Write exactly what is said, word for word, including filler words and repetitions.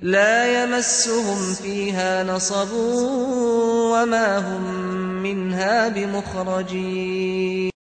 لا يمسهم فيها نصب وما هم منها بمخرجين.